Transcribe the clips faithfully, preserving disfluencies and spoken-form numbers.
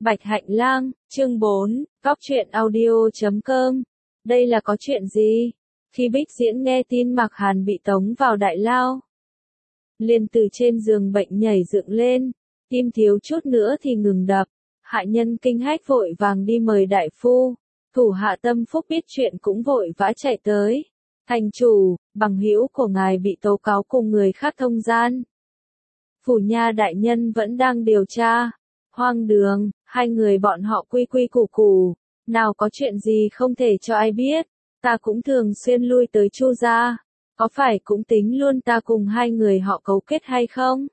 Bạch Hạnh Lang, chương bốn, Góc truyện audio chấm com. Đây là có chuyện gì? Khi Bích Diễn nghe tin Mạc Hàn bị tống vào đại lao, liền từ trên giường bệnh nhảy dựng lên, tim thiếu chút nữa thì ngừng đập. Hạ nhân kinh hách vội vàng đi mời đại phu. Thủ hạ Tâm Phúc biết chuyện cũng vội vã chạy tới. Thành chủ, bằng hữu của ngài bị tố cáo cùng người khác thông gian. Phủ nha đại nhân vẫn đang điều tra. Hoang đường, hai người bọn họ quy quy củ củ, nào có chuyện gì không thể cho ai biết. Ta cũng thường xuyên lui tới Chu gia, có phải cũng tính luôn ta cùng hai người họ cấu kết hay không?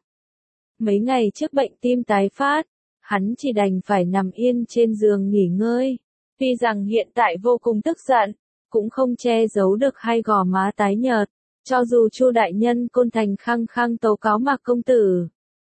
Mấy ngày trước bệnh tim tái phát, hắn chỉ đành phải nằm yên trên giường nghỉ ngơi. Tuy rằng hiện tại vô cùng tức giận, cũng không che giấu được hai gò má tái nhợt, cho dù Chu đại nhân Côn Thành khăng khăng tố cáo Mạc công tử.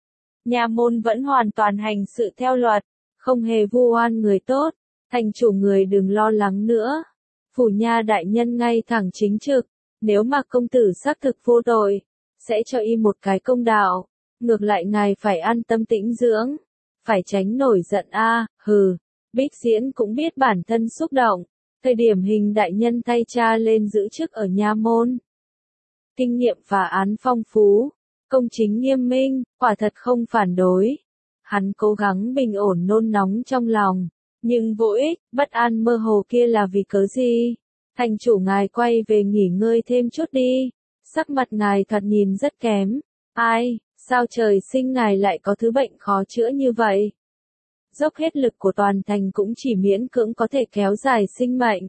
Nha môn vẫn hoàn toàn hành sự theo luật, không hề vu oan người tốt. Thành chủ người đừng lo lắng nữa. Phủ nha đại nhân ngay thẳng chính trực, nếu Mạc công tử xác thực vô tội, sẽ cho y một cái công đạo. Ngược lại ngài phải an tâm tĩnh dưỡng, phải tránh nổi giận a. À, hừ. Bích Diễn cũng biết bản thân xúc động, thời điểm Hình đại nhân thay cha lên giữ chức ở nha môn. Kinh nghiệm phá án phong phú, công chính nghiêm minh, quả thật không phản đối. Hắn cố gắng bình ổn nôn nóng trong lòng, nhưng vô ích, bất an mơ hồ kia là vì cớ gì? Thành chủ ngài quay về nghỉ ngơi thêm chút đi, sắc mặt ngài thoạt nhìn rất kém. Ai, sao trời sinh ngài lại có thứ bệnh khó chữa như vậy? Dốc hết lực của toàn thành cũng chỉ miễn cưỡng có thể kéo dài sinh mệnh.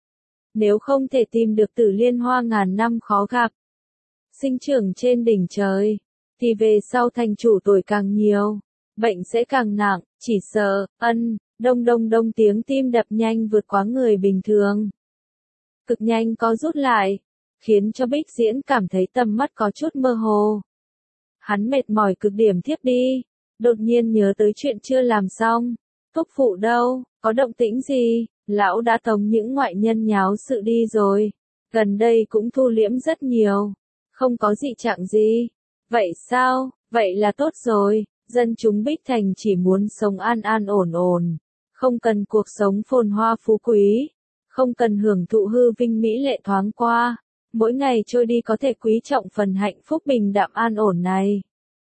Nếu không thể tìm được Tử Liên Hoa ngàn năm khó gặp, sinh trưởng trên đỉnh trời, thì về sau thành chủ tuổi càng nhiều, bệnh sẽ càng nặng, chỉ sợ, ân, đông đông đông tiếng tim đập nhanh vượt quá người bình thường. Cực nhanh có rút lại, khiến cho Bích Diễn cảm thấy tầm mắt có chút mơ hồ. Hắn mệt mỏi cực điểm thiếp đi, đột nhiên nhớ tới chuyện chưa làm xong. Thúc phụ đâu, có động tĩnh gì, lão đã tống những ngoại nhân nháo sự đi rồi. Gần đây cũng thu liễm rất nhiều, không có dị trạng gì. Vậy sao, vậy là tốt rồi, dân chúng Bích Thành chỉ muốn sống an an ổn ổn, không cần cuộc sống phồn hoa phú quý, không cần hưởng thụ hư vinh mỹ lệ thoáng qua, mỗi ngày trôi đi có thể quý trọng phần hạnh phúc bình đạm an ổn này.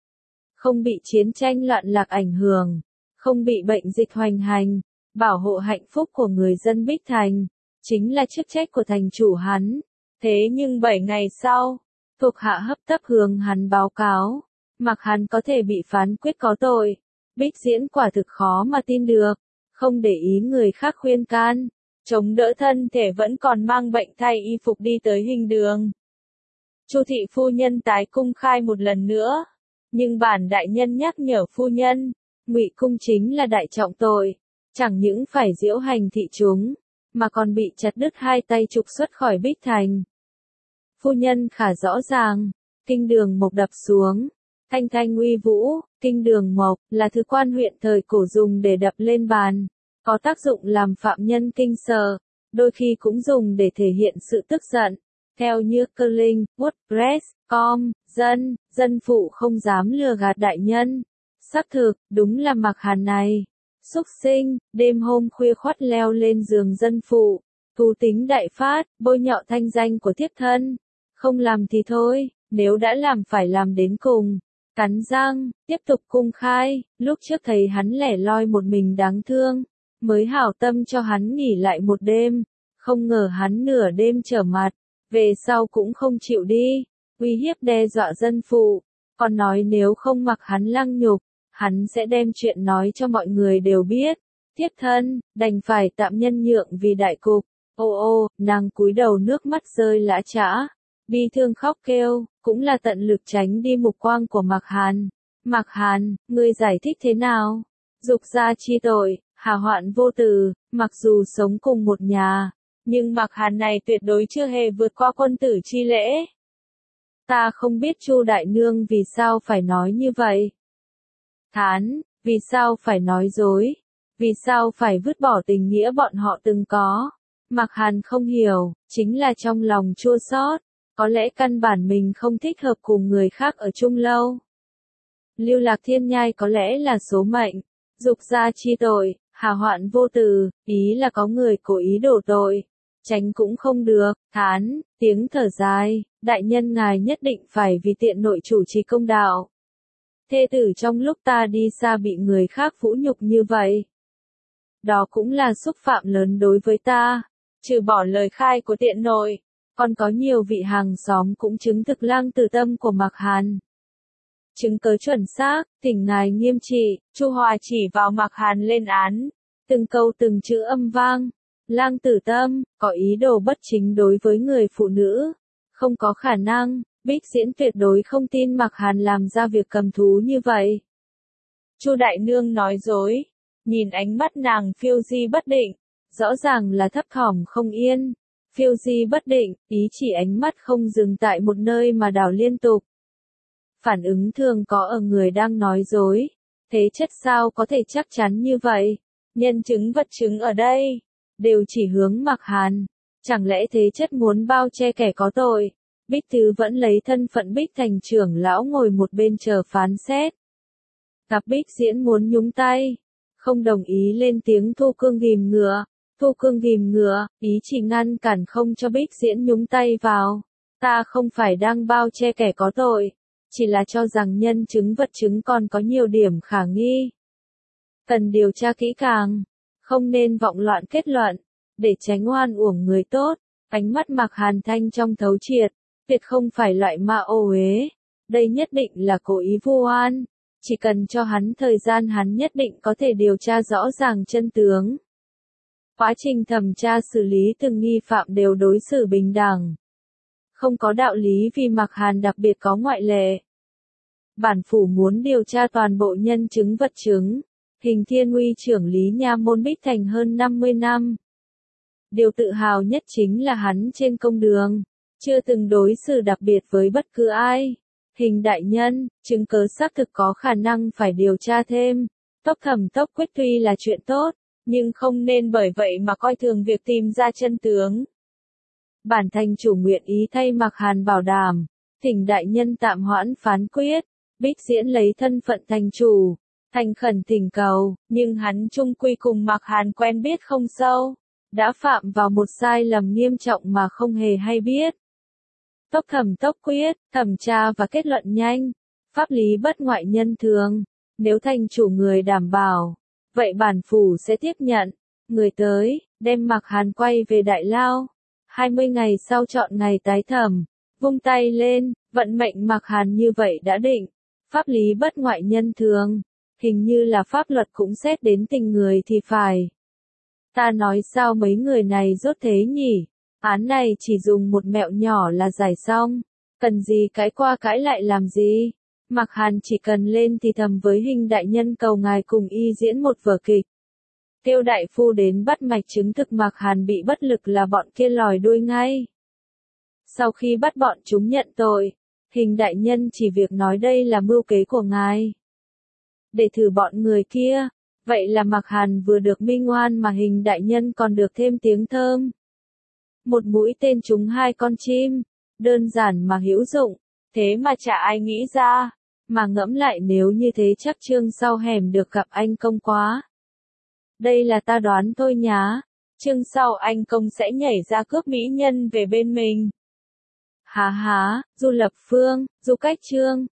Không bị chiến tranh loạn lạc ảnh hưởng, không bị bệnh dịch hoành hành, bảo hộ hạnh phúc của người dân Bích Thành, chính là chức trách của thành chủ hắn. Thế nhưng bảy ngày sau, thuộc hạ hấp tấp hướng hắn báo cáo, Mạc hắn có thể bị phán quyết có tội. Bích Diễn quả thực khó mà tin được, không để ý người khác khuyên can, chống đỡ thân thể vẫn còn mang bệnh thay y phục đi tới Hình đường. Chu thị phu nhân tái cung khai một lần nữa, nhưng bản đại nhân nhắc nhở phu nhân, ngụy cung chính là đại trọng tội, chẳng những phải diễu hành thị chúng, mà còn bị chặt đứt hai tay trục xuất khỏi Bích Thành. Phu nhân khả rõ ràng, kinh đường mộc đập xuống, thanh thanh uy vũ, kinh đường mộc là thứ quan huyện thời cổ dùng để đập lên bàn, có tác dụng làm phạm nhân kinh sợ, đôi khi cũng dùng để thể hiện sự tức giận. Theo như cơ linh, WordPress, com, dân, dân phụ không dám lừa gạt đại nhân. Xác thực, đúng là Mạc Hàn này. Xúc sinh, đêm hôm khuya khoắt leo lên giường dân phụ, thú tính đại phát, bôi nhọ thanh danh của thiếp thân. Không làm thì thôi, nếu đã làm phải làm đến cùng. Cắn răng, tiếp tục cung khai, lúc trước thấy hắn lẻ loi một mình đáng thương, mới hảo tâm cho hắn nghỉ lại một đêm, không ngờ hắn nửa đêm trở mặt, về sau cũng không chịu đi, uy hiếp đe dọa dân phụ, còn nói nếu không mặc hắn lăng nhục, hắn sẽ đem chuyện nói cho mọi người đều biết. Thiếp thân, đành phải tạm nhân nhượng vì đại cục. Ô ô, nàng cúi đầu nước mắt rơi lã chã, bi thương khóc kêu, cũng là tận lực tránh đi mục quang của Mạc Hàn. Mạc Hàn, ngươi giải thích thế nào? Dục gia chi tội, hả hoạn vô từ, mặc dù sống cùng một nhà, nhưng Mạc Hàn này tuyệt đối chưa hề vượt qua quân tử chi lễ. Ta không biết Chu đại nương vì sao phải nói như vậy. Thán, vì sao phải nói dối? Vì sao phải vứt bỏ tình nghĩa bọn họ từng có? Mạc Hàn không hiểu, chính là trong lòng chua xót, có lẽ căn bản mình không thích hợp cùng người khác ở chung lâu. Lưu lạc thiên nhai có lẽ là số mệnh, Dục gia chi tội, hà hoạn vô từ, ý là có người cố ý đổ tội. Tránh cũng không được, thán, tiếng thở dài, đại nhân ngài nhất định phải vì tiện nội chủ trì công đạo. Thê tử trong lúc ta đi xa bị người khác vũ nhục như vậy. Đó cũng là xúc phạm lớn đối với ta. Trừ bỏ lời khai của tiện nội, còn có nhiều vị hàng xóm cũng chứng thực lang tử tâm của Mạc Hàn. Chứng cớ chuẩn xác, thỉnh ngài nghiêm trị, Chu Hòa chỉ vào Mạc Hàn lên án. Từng câu từng chữ âm vang. Lang tử tâm, có ý đồ bất chính đối với người phụ nữ. Không có khả năng, Bích Diễn tuyệt đối không tin Mạc Hàn làm ra việc cầm thú như vậy. Chu đại nương nói dối, nhìn ánh mắt nàng phiêu di bất định, rõ ràng là thấp thỏm không yên. Phiêu di bất định, ý chỉ ánh mắt không dừng tại một nơi mà đảo liên tục. Phản ứng thường có ở người đang nói dối. Thế chất sao có thể chắc chắn như vậy? Nhân chứng vật chứng ở đây, đều chỉ hướng Mạc Hàn. Chẳng lẽ thế chất muốn bao che kẻ có tội? Bích Thứ vẫn lấy thân phận Bích thành trưởng lão ngồi một bên chờ phán xét. Gặp Bích Diễn muốn nhúng tay, không đồng ý lên tiếng. Thu Cương ghìm ngựa. Thu Cương ghìm ngựa, ý chỉ ngăn cản không cho Bích Diễn nhúng tay vào. Ta không phải đang bao che kẻ có tội, chỉ là cho rằng nhân chứng vật chứng còn có nhiều điểm khả nghi. Cần điều tra kỹ càng, không nên vọng loạn kết luận, để tránh oan uổng người tốt. Ánh mắt Mạc Hàn thanh trong thấu triệt, tuyệt không phải loại ma ô uế, đây nhất định là cố ý vu oan, chỉ cần cho hắn thời gian hắn nhất định có thể điều tra rõ ràng chân tướng. Quá trình thẩm tra xử lý từng nghi phạm đều đối xử bình đẳng. Không có đạo lý vì Mạc Hàn đặc biệt có ngoại lệ. Bản phủ muốn điều tra toàn bộ nhân chứng vật chứng. Hình Thiên Uy trưởng lý nha môn Bích Thành hơn năm mươi năm. Điều tự hào nhất chính là hắn trên công đường, chưa từng đối xử đặc biệt với bất cứ ai. Hình đại nhân, chứng cớ xác thực có khả năng phải điều tra thêm. Tốc thẩm tốc quyết tuy là chuyện tốt, nhưng không nên bởi vậy mà coi thường việc tìm ra chân tướng. Bản thành chủ nguyện ý thay Mạc Hàn bảo đảm, thỉnh đại nhân tạm hoãn phán quyết. Bích Diễn lấy thân phận thành chủ, thành khẩn thỉnh cầu, nhưng hắn chung quy cùng Mạc Hàn quen biết không sâu, đã phạm vào một sai lầm nghiêm trọng mà không hề hay biết. Tốc thẩm tốc quyết, thẩm tra và kết luận nhanh, pháp lý bất ngoại nhân thường, nếu thành chủ người đảm bảo, vậy bản phủ sẽ tiếp nhận, người tới, đem Mạc Hàn quay về Đại Lao. hai mươi ngày sau chọn ngày tái thẩm, vung tay lên, vận mệnh Mạc Hàn như vậy đã định, pháp lý bất ngoại nhân thường. Hình như là pháp luật cũng xét đến tình người thì phải. Ta nói sao mấy người này rốt thế nhỉ? Án này chỉ dùng một mẹo nhỏ là giải xong. Cần gì cãi qua cãi lại làm gì? Mạc Hàn chỉ cần lên thì thầm với Hình đại nhân cầu ngài cùng y diễn một vở kịch. Kêu đại phu đến bắt mạch chứng thực Mạc Hàn bị bất lực là bọn kia lòi đuôi ngay. Sau khi bắt bọn chúng nhận tội, Hình đại nhân chỉ việc nói đây là mưu kế của ngài. Để thử bọn người kia, vậy là Mạc Hàn vừa được minh oan mà Hình đại nhân còn được thêm tiếng thơm. Một mũi tên trúng hai con chim, đơn giản mà hữu dụng, thế mà chả ai nghĩ ra, mà ngẫm lại nếu như thế chắc chương sau hẻm được gặp anh công quá. Đây là ta đoán thôi nhá, chương sau anh công sẽ nhảy ra cướp mỹ nhân về bên mình. Há há, Du Lập Phương, Du Cách Chương.